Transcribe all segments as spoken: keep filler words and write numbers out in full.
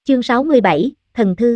Chương sáu mươi bảy, Thần Thư.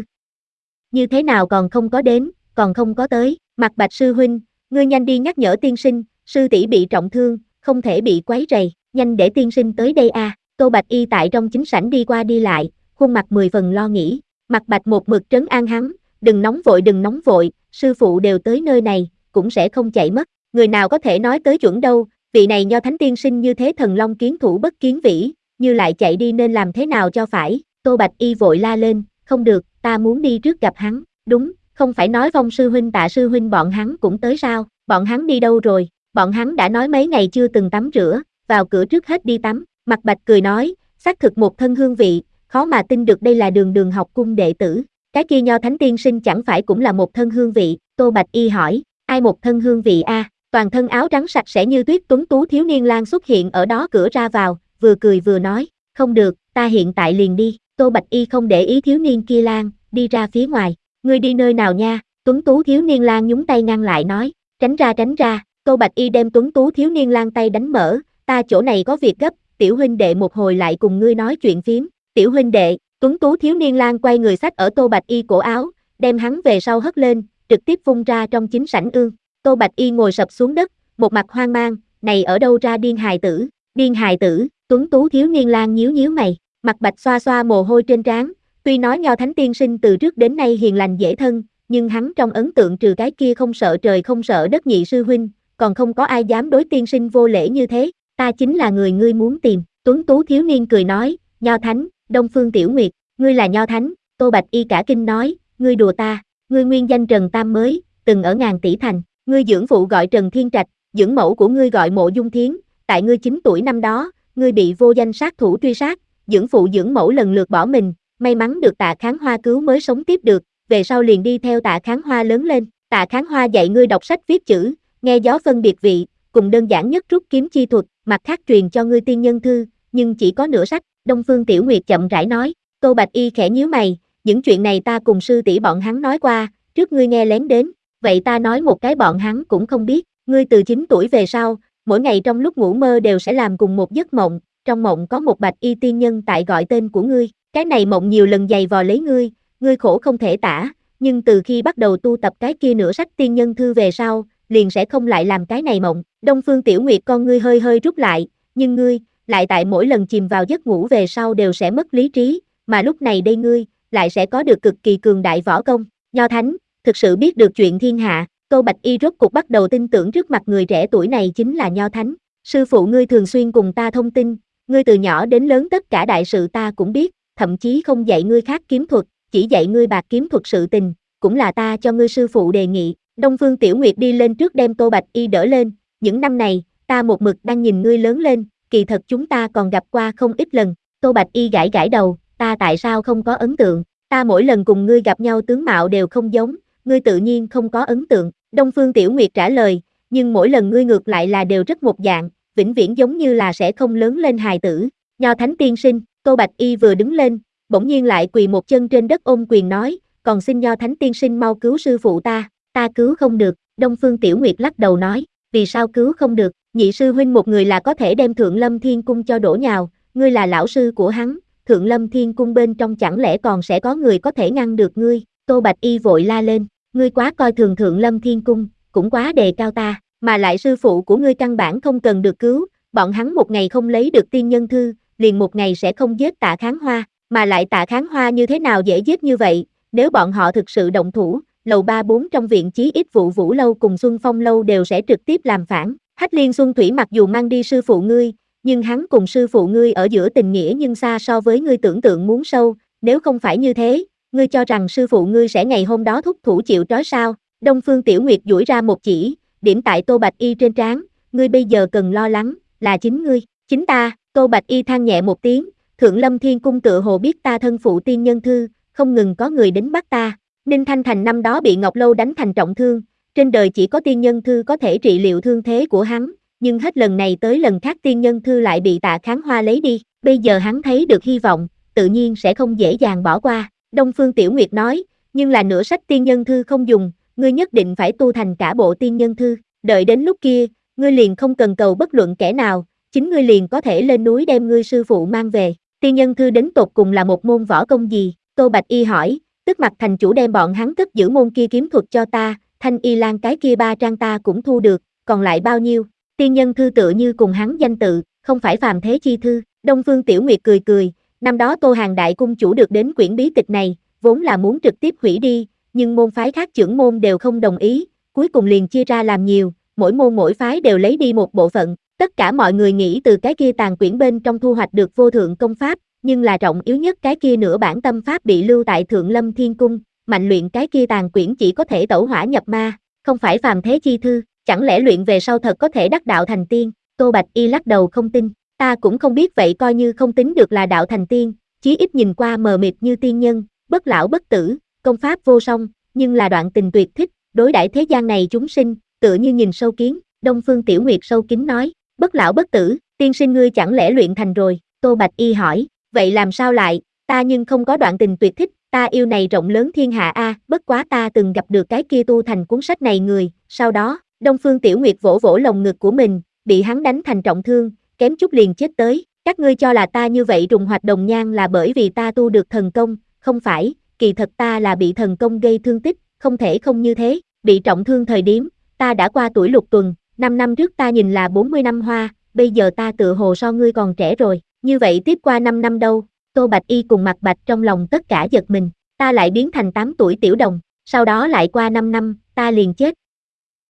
Như thế nào còn không có đến, còn không có tới, Mặt Bạch sư huynh, ngươi nhanh đi nhắc nhở tiên sinh, sư tỷ bị trọng thương, không thể bị quấy rầy, nhanh để tiên sinh tới đây a. À. Tô Bạch Y tại trong chính sảnh đi qua đi lại, khuôn mặt mười phần lo nghĩ, Mặt Bạch một mực trấn an hắn, đừng nóng vội đừng nóng vội, sư phụ đều tới nơi này, cũng sẽ không chạy mất, người nào có thể nói tới chuẩn đâu, vị này Nho Thánh tiên sinh như thế thần long kiến thủ bất kiến vĩ, như lại chạy đi nên làm thế nào cho phải. Tô Bạch Y vội la lên, không được, ta muốn đi trước gặp hắn, đúng, không phải nói Vong sư huynh Tạ sư huynh bọn hắn cũng tới sao, bọn hắn đi đâu rồi, bọn hắn đã nói mấy ngày chưa từng tắm rửa, vào cửa trước hết đi tắm, Mặt Bạch cười nói, xác thực một thân hương vị, khó mà tin được đây là Đường Đường học cung đệ tử, cái kia Nho Thánh tiên sinh chẳng phải cũng là một thân hương vị, Tô Bạch Y hỏi, ai một thân hương vị a? À? Toàn thân áo trắng sạch sẽ như tuyết tuấn tú thiếu niên lang xuất hiện ở đó cửa ra vào, vừa cười vừa nói, không được, ta hiện tại liền đi. Tô Bạch Y không để ý thiếu niên kia lang, đi ra phía ngoài, ngươi đi nơi nào nha, tuấn tú thiếu niên lang nhúng tay ngăn lại nói, tránh ra tránh ra, Tô Bạch Y đem tuấn tú thiếu niên lang tay đánh mở, ta chỗ này có việc gấp, tiểu huynh đệ một hồi lại cùng ngươi nói chuyện phiếm, tiểu huynh đệ, tuấn tú thiếu niên lang quay người xách ở Tô Bạch Y cổ áo, đem hắn về sau hất lên, trực tiếp phun ra trong chính sảnh ương, Tô Bạch Y ngồi sập xuống đất, một mặt hoang mang, này ở đâu ra điên hài tử, điên hài tử, tuấn tú thiếu niên lang nhíu nhíu mày. Mặt Bạch xoa xoa mồ hôi trên trán, tuy nói Nho Thánh tiên sinh từ trước đến nay hiền lành dễ thân, nhưng hắn trong ấn tượng trừ cái kia không sợ trời không sợ đất nhị sư huynh, còn không có ai dám đối tiên sinh vô lễ như thế, ta chính là người ngươi muốn tìm, tuấn tú thiếu niên cười nói, Nho Thánh, Đông Phương Tiểu Nguyệt, ngươi là Nho Thánh, Tô Bạch Y cả kinh nói, ngươi đùa ta, ngươi nguyên danh Trần Tam mới, từng ở Ngàn Tỷ Thành, ngươi dưỡng phụ gọi Trần Thiên Trạch, dưỡng mẫu của ngươi gọi Mộ Dung Thiến, tại ngươi chín tuổi năm đó, ngươi bị vô danh sát thủ truy sát, dưỡng phụ dưỡng mẫu lần lượt bỏ mình, may mắn được Tạ Kháng Hoa cứu mới sống tiếp được, về sau liền đi theo Tạ Kháng Hoa lớn lên, Tạ Kháng Hoa dạy ngươi đọc sách viết chữ, nghe gió phân biệt vị, cùng đơn giản nhất rút kiếm chi thuật, mặt khác truyền cho ngươi tiên nhân thư, nhưng chỉ có nửa sách, Đông Phương Tiểu Nguyệt chậm rãi nói, Tô Bạch Y khẽ nhíu mày, những chuyện này ta cùng sư tỷ bọn hắn nói qua, trước ngươi nghe lén đến, vậy ta nói một cái bọn hắn cũng không biết, ngươi từ chín tuổi về sau, mỗi ngày trong lúc ngủ mơ đều sẽ làm cùng một giấc mộng, trong mộng có một Bạch Y tiên nhân tại gọi tên của ngươi, cái này mộng nhiều lần giày vò lấy ngươi, ngươi khổ không thể tả, nhưng từ khi bắt đầu tu tập cái kia nửa sách tiên nhân thư về sau, liền sẽ không lại làm cái này mộng. Đông Phương Tiểu Nguyệt con ngươi hơi hơi rút lại, nhưng ngươi, lại tại mỗi lần chìm vào giấc ngủ về sau đều sẽ mất lý trí, mà lúc này đây ngươi, lại sẽ có được cực kỳ cường đại võ công. Nho Thánh, thực sự biết được chuyện thiên hạ, Tô Bạch Y rốt cục bắt đầu tin tưởng trước mặt người trẻ tuổi này chính là Nho Thánh. Sư phụ ngươi thường xuyên cùng ta thông tin, ngươi từ nhỏ đến lớn tất cả đại sự ta cũng biết, thậm chí không dạy ngươi khác kiếm thuật, chỉ dạy ngươi bạc kiếm thuật sự tình, cũng là ta cho ngươi sư phụ đề nghị. Đông Phương Tiểu Nguyệt đi lên trước đem Tô Bạch Y đỡ lên, những năm này, ta một mực đang nhìn ngươi lớn lên, kỳ thật chúng ta còn gặp qua không ít lần. Tô Bạch Y gãi gãi đầu, ta tại sao không có ấn tượng, ta mỗi lần cùng ngươi gặp nhau tướng mạo đều không giống, ngươi tự nhiên không có ấn tượng. Đông Phương Tiểu Nguyệt trả lời, nhưng mỗi lần ngươi ngược lại là đều rất một dạng, vĩnh viễn giống như là sẽ không lớn lên hài tử. Nho Thánh tiên sinh, Tô Bạch Y vừa đứng lên, bỗng nhiên lại quỳ một chân trên đất ôm quyền nói, còn xin Nho Thánh tiên sinh mau cứu sư phụ ta, ta cứu không được. Đông Phương Tiểu Nguyệt lắc đầu nói, vì sao cứu không được, nhị sư huynh một người là có thể đem Thượng Lâm Thiên Cung cho đổ nhào, ngươi là lão sư của hắn, Thượng Lâm Thiên Cung bên trong chẳng lẽ còn sẽ có người có thể ngăn được ngươi. Tô Bạch Y vội la lên, ngươi quá coi thường Thượng Lâm Thiên Cung, cũng quá đề cao ta, mà lại sư phụ của ngươi căn bản không cần được cứu, bọn hắn một ngày không lấy được tiên nhân thư, liền một ngày sẽ không giết Tạ Kháng Hoa, mà lại Tạ Kháng Hoa như thế nào dễ giết như vậy, nếu bọn họ thực sự động thủ, lầu ba bốn trong viện chí ít Vụ Vũ lâu cùng Xuân Phong lâu đều sẽ trực tiếp làm phản. Hách Liên Xuân Thủy mặc dù mang đi sư phụ ngươi, nhưng hắn cùng sư phụ ngươi ở giữa tình nghĩa nhưng xa so với ngươi tưởng tượng muốn sâu, nếu không phải như thế, ngươi cho rằng sư phụ ngươi sẽ ngày hôm đó thúc thủ chịu trói sao? Đông Phương Tiểu Nguyệt duỗi ra một chỉ, điểm tại Tô Bạch Y trên trán, ngươi bây giờ cần lo lắng, là chính ngươi, chính ta. Tô Bạch Y than nhẹ một tiếng, Thượng Lâm Thiên Cung tựa hồ biết ta thân phụ tiên nhân thư, không ngừng có người đến bắt ta. Ninh Thanh Thành năm đó bị Ngọc Lâu đánh thành trọng thương, trên đời chỉ có tiên nhân thư có thể trị liệu thương thế của hắn, nhưng hết lần này tới lần khác tiên nhân thư lại bị Tạ Kháng Hoa lấy đi, bây giờ hắn thấy được hy vọng, tự nhiên sẽ không dễ dàng bỏ qua. Đông Phương Tiểu Nguyệt nói, nhưng là nửa sách tiên nhân thư không dùng, ngươi nhất định phải tu thành cả bộ tiên nhân thư, đợi đến lúc kia, ngươi liền không cần cầu bất luận kẻ nào, chính ngươi liền có thể lên núi đem ngươi sư phụ mang về. Tiên nhân thư đến tột cùng là một môn võ công gì? Tô Bạch Y hỏi, tức mặt thành chủ đem bọn hắn cất giữ môn kia kiếm thuật cho ta, Thanh Y Lan cái kia ba trang ta cũng thu được, còn lại bao nhiêu? Tiên nhân thư tựa như cùng hắn danh tự, không phải phàm thế chi thư. Đông Phương Tiểu Nguyệt cười cười, năm đó Tô Hàng đại cung chủ được đến quyển bí tịch này, vốn là muốn trực tiếp hủy đi, nhưng môn phái khác trưởng môn đều không đồng ý, cuối cùng liền chia ra làm nhiều, mỗi môn mỗi phái đều lấy đi một bộ phận, tất cả mọi người nghĩ từ cái kia tàn quyển bên trong thu hoạch được vô thượng công pháp, nhưng là trọng yếu nhất cái kia nửa bản tâm pháp bị lưu tại Thượng Lâm Thiên Cung, mạnh luyện cái kia tàn quyển chỉ có thể tẩu hỏa nhập ma, không phải phàm thế chi thư, chẳng lẽ luyện về sau thật có thể đắc đạo thành tiên? Tô Bạch Y lắc đầu không tin, ta cũng không biết, vậy coi như không tính được là đạo thành tiên, chí ít nhìn qua mờ mịt như tiên nhân, bất lão bất tử, công pháp vô song, nhưng là đoạn tình tuyệt thích, đối đãi thế gian này chúng sinh, tựa như nhìn sâu kiến. Đông Phương Tiểu Nguyệt sâu kín nói, bất lão bất tử, tiên sinh ngươi chẳng lẽ luyện thành rồi? Tô Bạch Y hỏi, vậy làm sao lại, ta nhưng không có đoạn tình tuyệt thích, ta yêu này rộng lớn thiên hạ a, à, bất quá ta từng gặp được cái kia tu thành cuốn sách này người, sau đó, Đông Phương Tiểu Nguyệt vỗ vỗ lồng ngực của mình, bị hắn đánh thành trọng thương, kém chút liền chết tới, các ngươi cho là ta như vậy trùng hoạch đồng nhan là bởi vì ta tu được thần công, không phải, kỳ thật ta là bị thần công gây thương tích, không thể không như thế, bị trọng thương thời điểm, ta đã qua tuổi lục tuần, năm năm trước ta nhìn là bốn mươi năm hoa, bây giờ ta tựa hồ so ngươi còn trẻ rồi, như vậy tiếp qua năm năm đâu? Tô Bạch Y cùng Mạc Bạch trong lòng tất cả giật mình, ta lại biến thành tám tuổi tiểu đồng, sau đó lại qua năm năm, ta liền chết,